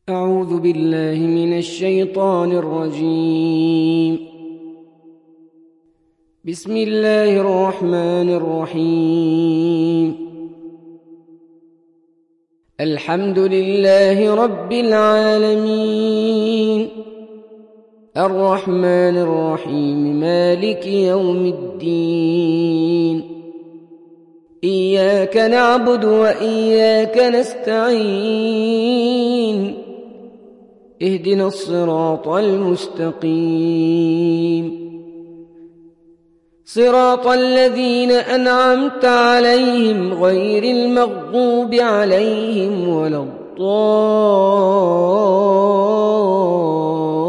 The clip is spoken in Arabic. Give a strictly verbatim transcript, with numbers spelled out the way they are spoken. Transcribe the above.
أعوذ بالله من الشيطان الرجيم. بسم الله الرحمن الرحيم. الحمد لله رب العالمين، الرحمن الرحيم، مالك يوم الدين. إياك نعبد وإياك نستعين، اهدنا الصراط المستقيم، صراط الذين أنعمت عليهم غير المغضوب عليهم ولا الضالين.